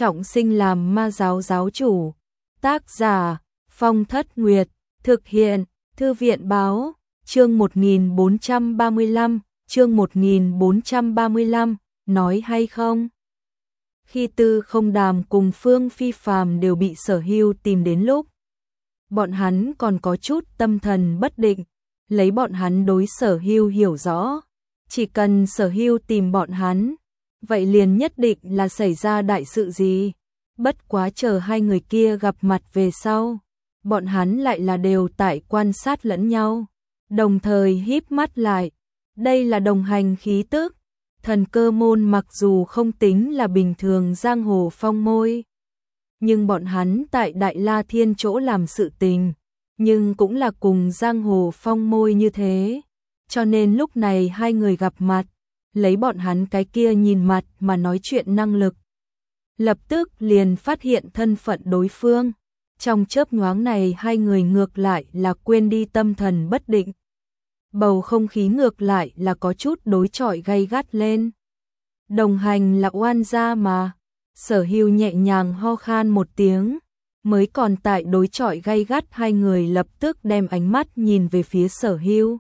trọng sinh làm ma giáo giáo chủ. Tác giả Phong Thất Nguyệt, thực hiện Thư viện báo, chương 1435, nói hay không? Khi Tư Không Đàm cùng Phương Phi Phàm đều bị Sở Hưu tìm đến lúc, bọn hắn còn có chút tâm thần bất định, lấy bọn hắn đối Sở Hưu hiểu rõ, chỉ cần Sở Hưu tìm bọn hắn, vậy liền nhất định là xảy ra đại sự gì. Bất quá chờ hai người kia gặp mặt về sau, bọn hắn lại là đều tại quan sát lẫn nhau, đồng thời híp mắt lại. Đây là đồng hành khí tức. Thần Cơ môn mặc dù không tính là bình thường giang hồ phong môi, nhưng bọn hắn tại Đại La Thiên chỗ làm sự tình, nhưng cũng là cùng giang hồ phong môi như thế. Cho nên lúc này hai người gặp mặt, lấy bọn hắn cái kia nhìn mặt mà nói chuyện năng lực, lập tức liền phát hiện thân phận đối phương. Trong chớp nhoáng này hai người ngược lại là quên đi tâm thần bất định. Bầu không khí ngược lại là có chút đối chọi gay gắt lên. Đồng hành là oan gia mà. Sở Hưu nhẹ nhàng ho khan một tiếng, mới còn tại đối chọi gay gắt hai người lập tức đem ánh mắt nhìn về phía Sở Hưu.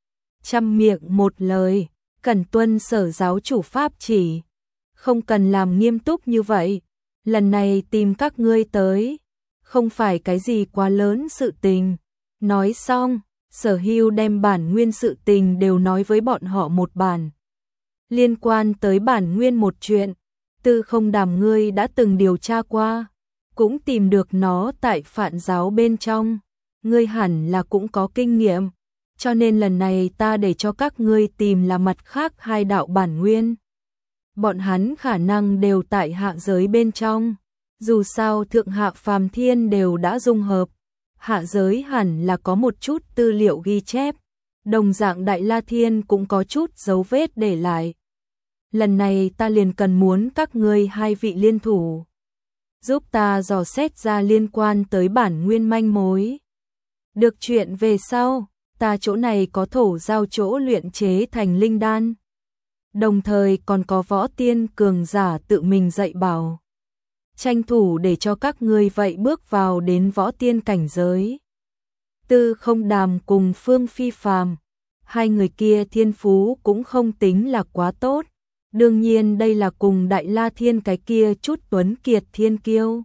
Trăm miệng một lời, cần tuân Sở giáo chủ pháp chỉ, không cần làm nghiêm túc như vậy. Lần này tìm các ngươi tới, không phải cái gì quá lớn sự tình. Nói xong, Sở Hưu đem bản nguyên sự tình đều nói với bọn họ một bản. Liên quan tới bản nguyên một chuyện, Tư Không Đàm ngươi đã từng điều tra qua, cũng tìm được nó tại Phạn giáo bên trong, ngươi hẳn là cũng có kinh nghiệm, cho nên lần này ta để cho các ngươi tìm là mặt khác hai đạo bản nguyên. Bọn hắn khả năng đều tại hạ giới bên trong, dù sao thượng hạ phàm thiên đều đã dung hợp. Hạ giới hẳn là có một chút tư liệu ghi chép, đồng dạng Đại La Thiên cũng có chút dấu vết để lại. Lần này ta liền cần muốn các ngươi hai vị liên thủ, giúp ta dò xét ra liên quan tới bản nguyên manh mối. Được chuyện về sau, ta chỗ này có thổ giao chỗ luyện chế thành linh đan, đồng thời còn có võ tiên cường giả tự mình dạy bảo. Tranh thủ để cho các ngươi vậy bước vào đến võ tiên cảnh giới. Tư Không Đàm cùng Phương Phi Phàm, hai người kia thiên phú cũng không tính là quá tốt. Đương nhiên đây là cùng Đại La Thiên cái kia chút tuấn kiệt thiên kiêu,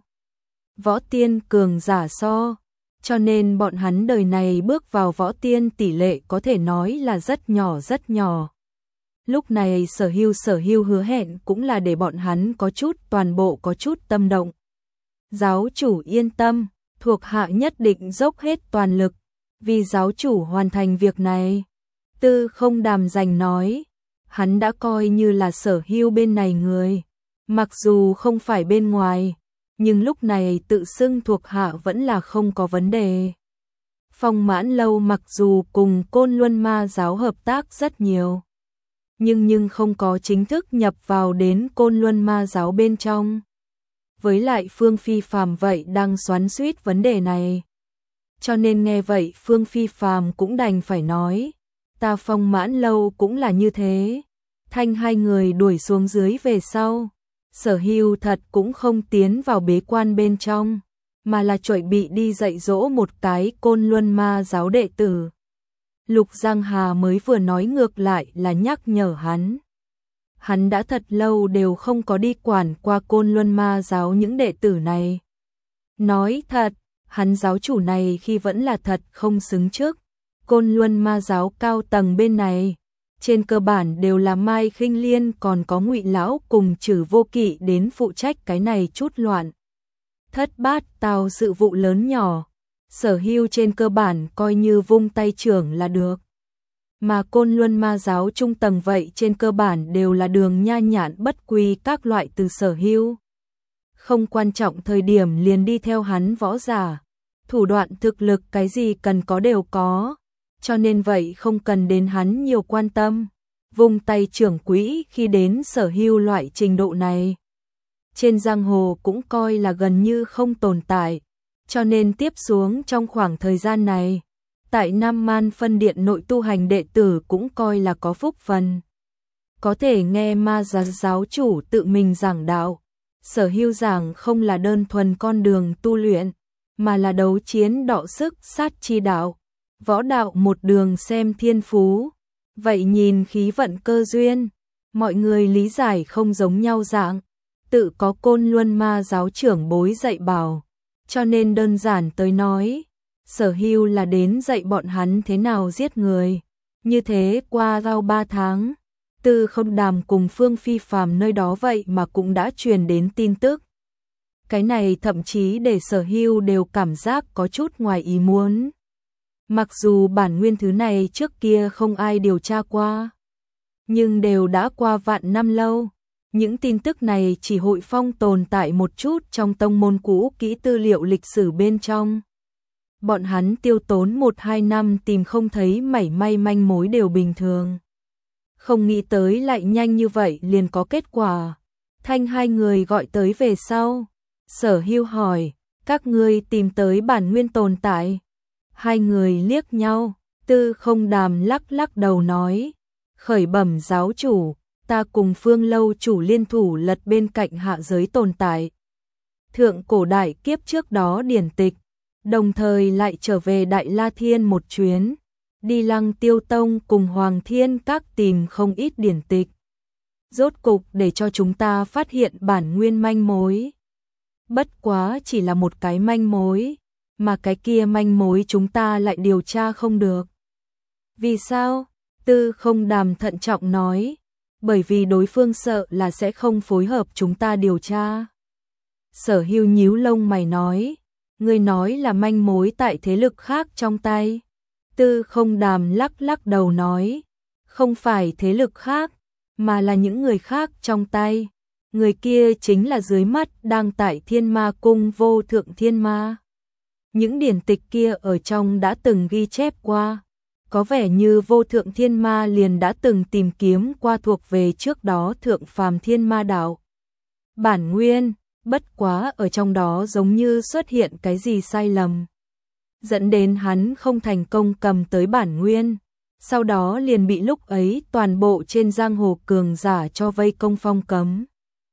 võ tiên cường giả so, cho nên bọn hắn đời này bước vào võ tiên tỷ lệ có thể nói là rất nhỏ rất nhỏ. Lúc này Sở Hưu hứa hẹn cũng là để bọn hắn có chút toàn bộ có chút tâm động. Giáo chủ yên tâm, thuộc hạ nhất định dốc hết toàn lực, vì giáo chủ hoàn thành việc này. Tư Không Đàm giành nói, hắn đã coi như là Sở Hưu bên này người, mặc dù không phải bên ngoài, nhưng lúc này tự xưng thuộc hạ vẫn là không có vấn đề. Phong Mãn Lâu mặc dù cùng Côn Luân Ma giáo hợp tác rất nhiều, nhưng không có chính thức nhập vào đến Côn Luân Ma giáo bên trong. Với lại Phương Phi Phàm vậy đang xoắn xuýt vấn đề này. Cho nên nghe vậy Phương Phi Phàm cũng đành phải nói, ta Phong Mãn Lâu cũng là như thế. Thanh hai người đuổi xuống dưới về sau, Sở Hưu thật cũng không tiến vào bế quan bên trong, mà là chuẩn bị đi dạy dỗ một cái Côn Luân Ma giáo đệ tử. Lục Giang Hà mới vừa nói ngược lại là nhắc nhở hắn. Hắn đã thật lâu đều không có đi quản qua Côn Luân Ma giáo những đệ tử này. Nói thật, hắn giáo chủ này khi vẫn là thật không xứng trước. Côn Luân Ma giáo cao tầng bên này, trên cơ bản đều là Mai Khinh Liên còn có Ngụy lão cùng Trử Vô Kỵ đến phụ trách cái này chút loạn thất bát tao sự vụ lớn nhỏ. Sở Hưu trên cơ bản coi như vung tay trưởng là được. Mà Côn Luân Ma giáo trung tầng vậy trên cơ bản đều là đường nha nhạn bất quy các loại từ Sở Hưu. Không quan trọng thời điểm liền đi theo hắn võ giả, thủ đoạn thực lực cái gì cần có đều có, cho nên vậy không cần đến hắn nhiều quan tâm. Vung tay trưởng quỹ khi đến Sở Hưu loại trình độ này, trên giang hồ cũng coi là gần như không tồn tại. Cho nên tiếp xuống trong khoảng thời gian này, tại Nam Man phân điện nội tu hành đệ tử cũng coi là có phúc phần. Có thể nghe Ma giáo chủ tự mình giảng đạo, Sở Hưu giảng không là đơn thuần con đường tu luyện, mà là đấu chiến đọ sức sát chi đạo, võ đạo một đường xem thiên phú, vậy nhìn khí vận cơ duyên, mọi người lý giải không giống nhau dạng, tự có Côn Luân Ma giáo trưởng bối dạy bảo, cho nên đơn giản tới nói, Sở Hưu là đến dạy bọn hắn thế nào giết người. Như thế qua rau 3 tháng, Tư Không Đàm cùng Phương Phi Phàm nơi đó vậy mà cũng đã truyền đến tin tức. Cái này thậm chí để Sở Hưu đều cảm giác có chút ngoài ý muốn. Mặc dù bản nguyên thứ này trước kia không ai điều tra qua, nhưng đều đã qua vạn năm lâu. Những tin tức này chỉ hội phong tồn tại một chút trong tông môn cũ kỹ tư liệu lịch sử bên trong. Bọn hắn tiêu tốn 1-2 năm tìm không thấy mảy may manh mối đều bình thường. Không nghĩ tới lại nhanh như vậy liền có kết quả. Thanh hai người gọi tới về sau. Sở Hưu hỏi, các ngươi tìm tới bản nguyên tồn tại. Hai người liếc nhau, Tư Không Đàm lắc lắc đầu nói, khởi bẩm giáo chủ, ta cùng Phương lâu chủ liên thủ lật bên cạnh hạ giới tồn tại. Thượng cổ đại kiếp trước đó điển tịch, đồng thời lại trở về Đại La Thiên một chuyến, đi Lăng Tiêu Tông cùng Hoàng Thiên Các tìm không ít điển tịch. Rốt cục để cho chúng ta phát hiện bản nguyên manh mối. Bất quá chỉ là một cái manh mối, mà cái kia manh mối chúng ta lại điều tra không được. Vì sao? Tư Không Đàm thận trọng nói, bởi vì đối phương sợ là sẽ không phối hợp chúng ta điều tra. Sở Hưu nhíu lông mày nói, ngươi nói là manh mối tại thế lực khác trong tay. Tư Không Đàm lắc lắc đầu nói, không phải thế lực khác, mà là những người khác trong tay. Người kia chính là dưới mắt đang tại Thiên Ma Cung Vô Thượng Thiên Ma. Những điển tịch kia ở trong đã từng ghi chép qua, có vẻ như Vô Thượng Thiên Ma liền đã từng tìm kiếm qua thuộc về trước đó Thượng Phàm Thiên Ma đạo. Bản nguyên, bất quá ở trong đó giống như xuất hiện cái gì sai lầm, dẫn đến hắn không thành công cầm tới bản nguyên, sau đó liền bị lúc ấy toàn bộ trên giang hồ cường giả cho vây công phong cấm.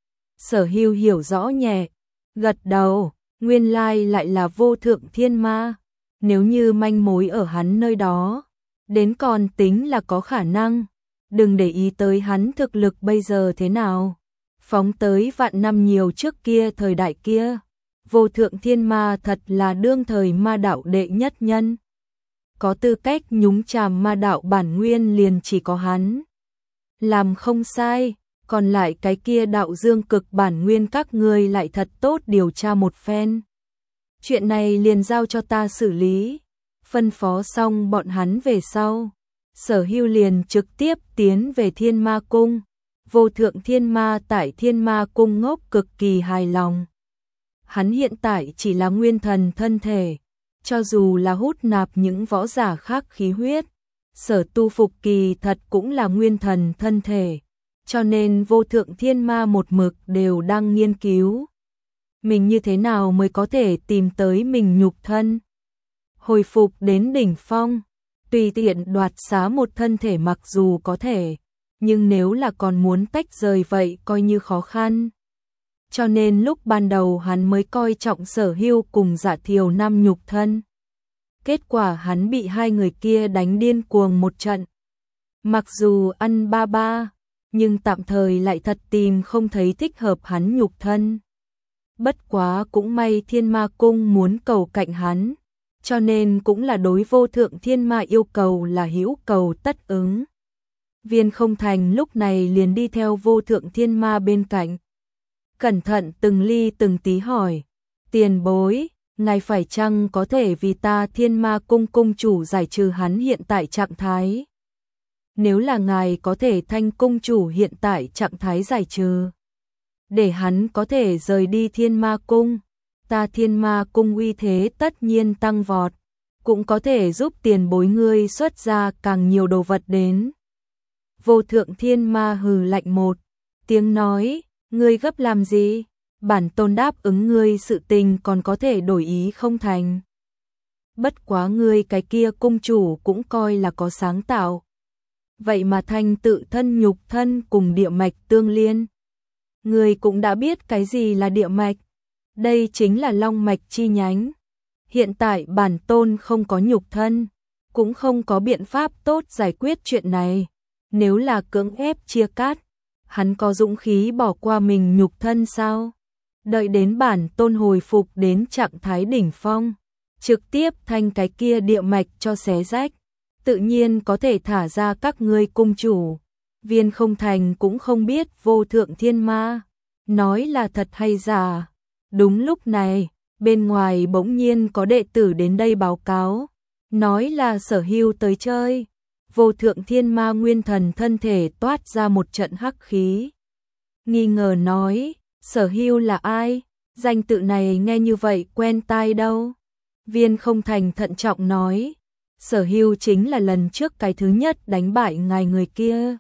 Sở Hưu hiểu rõ nhẹ, gật đầu, nguyên lai lại là Vô Thượng Thiên Ma, nếu như manh mối ở hắn nơi đó, đến còn tính là có khả năng, đừng để ý tới hắn thực lực bây giờ thế nào. Phóng tới vạn năm nhiều trước kia thời đại kia, Vô Thượng Thiên Ma thật là đương thời ma đạo đệ nhất nhân. Có tư cách nhúng chàm ma đạo bản nguyên liền chỉ có hắn. Làm không sai, còn lại cái kia đạo dương cực bản nguyên các ngươi lại thật tốt điều tra một phen. Chuyện này liền giao cho ta xử lý. Phân phó xong bọn hắn về sau, Sở Hưu liền trực tiếp tiến về Thiên Ma Cung. Vô Thượng Thiên Ma tại Thiên Ma Cung ngốc cực kỳ hài lòng. Hắn hiện tại chỉ là nguyên thần thân thể, cho dù là hút nạp những võ giả khác khí huyết, Sở Tu Phục kỳ thật cũng là nguyên thần thân thể, cho nên Vô Thượng Thiên Ma một mực đều đang nghiên cứu. Mình như thế nào mới có thể tìm tới mình nhục thân? Hồi phục đến đỉnh phong, tùy tiện đoạt xá một thân thể mặc dù có thể, nhưng nếu là còn muốn tách rời vậy coi như khó khăn. Cho nên lúc ban đầu hắn mới coi trọng Sở Hưu cùng Dạ Thiều Nam nhục thân. Kết quả hắn bị hai người kia đánh điên cuồng một trận. Mặc dù ăn ba ba, nhưng tạm thời lại thật tìm không thấy thích hợp hắn nhục thân. Bất quá cũng may Thiên Ma Cung muốn cầu cạnh hắn, cho nên cũng là đối Vô Thượng Thiên Ma yêu cầu là hữu cầu tất ứng. Viên Không Thành lúc này liền đi theo Vô Thượng Thiên Ma bên cạnh. Cẩn thận từng ly từng tí hỏi, tiền bối, ngài phải chăng có thể vì ta Thiên Ma Cung cung chủ giải trừ hắn hiện tại trạng thái? Nếu là ngài có thể thanh cung chủ hiện tại trạng thái giải trừ, để hắn có thể rời đi Thiên Ma Cung, ta Thiên Ma Cung uy thế tất nhiên tăng vọt, cũng có thể giúp tiền bối ngươi xuất ra càng nhiều đồ vật đến. Vô Thượng Thiên Ma hừ lạnh một tiếng nói, ngươi gấp làm gì? Bản tôn đáp ứng ngươi sự tình còn có thể đổi ý không thành. Bất quá ngươi cái kia cung chủ cũng coi là có sáng tạo. Vậy mà thành tự thân nhục thân cùng địa mạch tương liên. Ngươi cũng đã biết cái gì là địa mạch. Đây chính là long mạch chi nhánh. Hiện tại bản tôn không có nhục thân, cũng không có biện pháp tốt giải quyết chuyện này. Nếu là cưỡng ép chia cắt, hắn có dũng khí bỏ qua mình nhục thân sao? Đợi đến bản tôn hồi phục đến trạng thái đỉnh phong, trực tiếp thanh cái kia địa mạch cho xé rách, tự nhiên có thể thả ra các ngươi cung chủ. Viên Không Thành cũng không biết Vô Thượng Thiên Ma nói là thật hay giả. Đúng lúc này, bên ngoài bỗng nhiên có đệ tử đến đây báo cáo, nói là Sở Hưu tới chơi. Vô Thượng Thiên Ma nguyên thần thân thể toát ra một trận hắc khí. Nghi ngờ nói, Sở Hưu là ai? Danh tự này nghe như vậy quen tai đâu. Viên Không Thành thận trọng nói, Sở Hưu chính là lần trước cái thứ nhất đánh bại ngài người kia.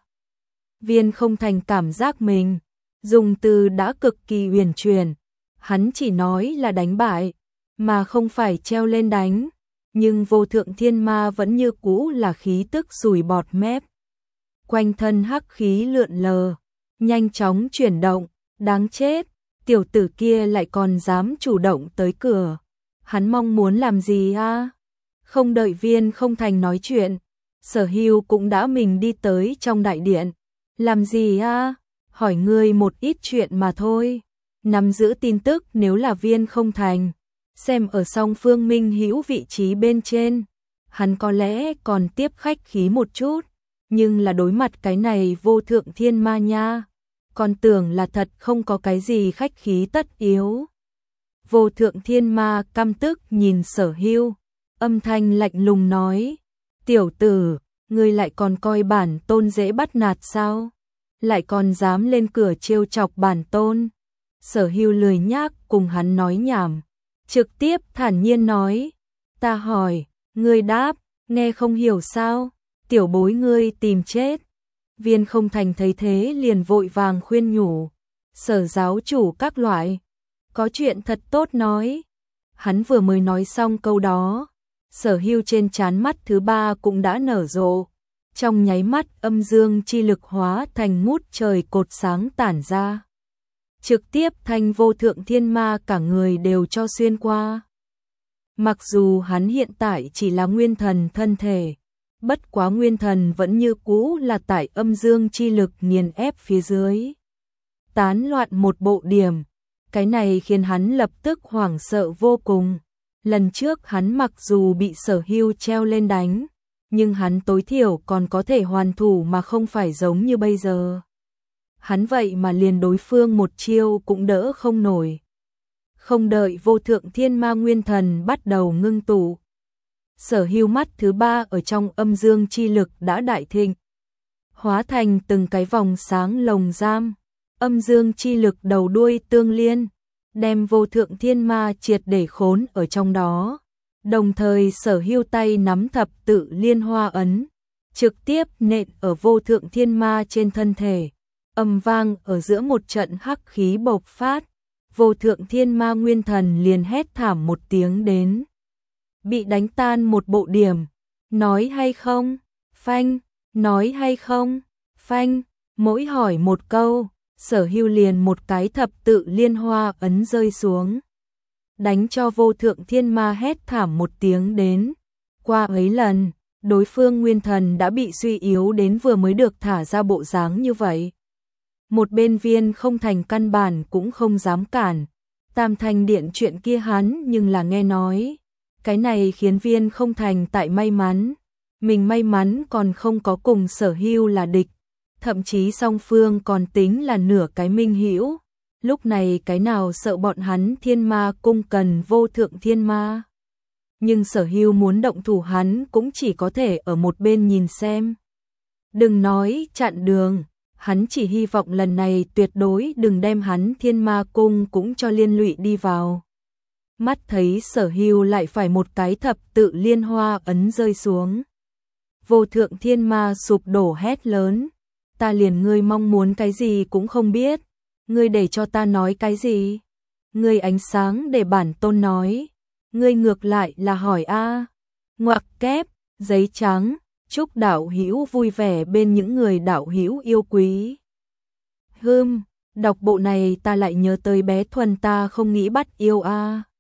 Viên Không Thành cảm giác mình dùng từ đã cực kỳ uyển chuyển, hắn chỉ nói là đánh bại, mà không phải treo lên đánh, nhưng Vô Thượng Thiên Ma vẫn như cũ là khí tức sùi bọt mép. Quanh thân hắc khí lượn lờ, nhanh chóng chuyển động, đáng chết, tiểu tử kia lại còn dám chủ động tới cửa. Hắn mong muốn làm gì a? Không đợi Viên Không Thành nói chuyện, Sở Hưu cũng đã mình đi tới trong đại điện. Làm gì a? Hỏi ngươi một ít chuyện mà thôi. Nắm giữ tin tức nếu là Viên Không Thành, xem ở song phương minh hữu vị trí bên trên, hắn có lẽ còn tiếp khách khí một chút, nhưng là đối mặt cái này Vô Thượng Thiên Ma nha, còn tưởng là thật không có cái gì khách khí tất yếu. Vô Thượng Thiên Ma căm tức nhìn Sở Hưu, âm thanh lạnh lùng nói, tiểu tử, ngươi lại còn coi bản tôn dễ bắt nạt sao? Lại còn dám lên cửa trêu chọc bản tôn. Sở Hưu lười nhác cùng hắn nói nhảm, trực tiếp thản nhiên nói, ta hỏi, ngươi đáp, nghe không hiểu sao? Tiểu bối ngươi tìm chết. Viên Không Thành thấy thế liền vội vàng khuyên nhủ, Sở giáo chủ các loại, có chuyện thật tốt nói. Hắn vừa mới nói xong câu đó, Sở Hưu trên trán mắt thứ ba cũng đã nở rộ. Trong nháy mắt âm dương chi lực hóa thành ngút trời cột sáng tản ra. Trực tiếp thanh Vô Thượng Thiên Ma cả người đều cho xuyên qua. Mặc dù hắn hiện tại chỉ là nguyên thần thân thể, bất quá nguyên thần vẫn như cũ là tại âm dương chi lực nghiền ép phía dưới. Tán loạn một bộ điểm, cái này khiến hắn lập tức hoảng sợ vô cùng. Lần trước hắn mặc dù bị Sở Hưu treo lên đánh, nhưng hắn tối thiểu còn có thể hoàn thủ mà không phải giống như bây giờ. Hắn vậy mà liền đối phương một chiêu cũng đỡ không nổi. Không đợi Vô Thượng Thiên Ma nguyên thần bắt đầu ngưng tụ, Sở Hưu mắt thứ ba ở trong âm dương chi lực đã đại thịnh, hóa thành từng cái vòng sáng lồng giam, âm dương chi lực đầu đuôi tương liên, đem Vô Thượng Thiên Ma triệt để khốn ở trong đó. Đồng thời Sở Hưu tay nắm thập tự liên hoa ấn, trực tiếp nện ở Vô Thượng Thiên Ma trên thân thể, ầm vang ở giữa một trận hắc khí bộc phát. Vô Thượng Thiên Ma nguyên thần liền hét thảm một tiếng đến, bị đánh tan một bộ điểm. Nói hay không? Phanh. Nói hay không? Phanh. Mỗi hỏi một câu, Sở Hưu liền một cái thập tự liên hoa ấn rơi xuống, đánh cho Vô Thượng Thiên Ma hét thảm một tiếng đến. Qua ấy lần, đối phương nguyên thần đã bị suy yếu đến vừa mới được thả ra bộ dáng như vậy. Một bên Viên Không Thành căn bản cũng không dám cản. Tam Thanh Điện chuyện kia hắn nhưng là nghe nói. Cái này khiến Viên Không Thành tại may mắn. Mình may mắn còn không có cùng Sở Hưu là địch. Thậm chí song phương còn tính là nửa cái minh hữu. Lúc này cái nào sợ bọn hắn Thiên Ma cung cần Vô Thượng Thiên Ma. Nhưng Sở Hưu muốn động thủ hắn cũng chỉ có thể ở một bên nhìn xem. Đừng nói chặn đường, hắn chỉ hy vọng lần này tuyệt đối đừng đem hắn Thiên Ma cung cũng cho liên lụy đi vào. Mắt thấy Sở Hưu lại phải một cái thập tự liên hoa ấn rơi xuống. Vô Thượng Thiên Ma sụp đổ hét lớn, ta liền ngươi mong muốn cái gì cũng không biết. Ngươi để cho ta nói cái gì? Ngươi ánh sáng để bản tôn nói. Ngươi ngược lại là hỏi a. Ngoặc kép, giấy trắng, chúc đạo hữu vui vẻ bên những người đạo hữu yêu quý. Đọc bộ này ta lại nhớ tới bé Thuần, ta không nghĩ bắt yêu a.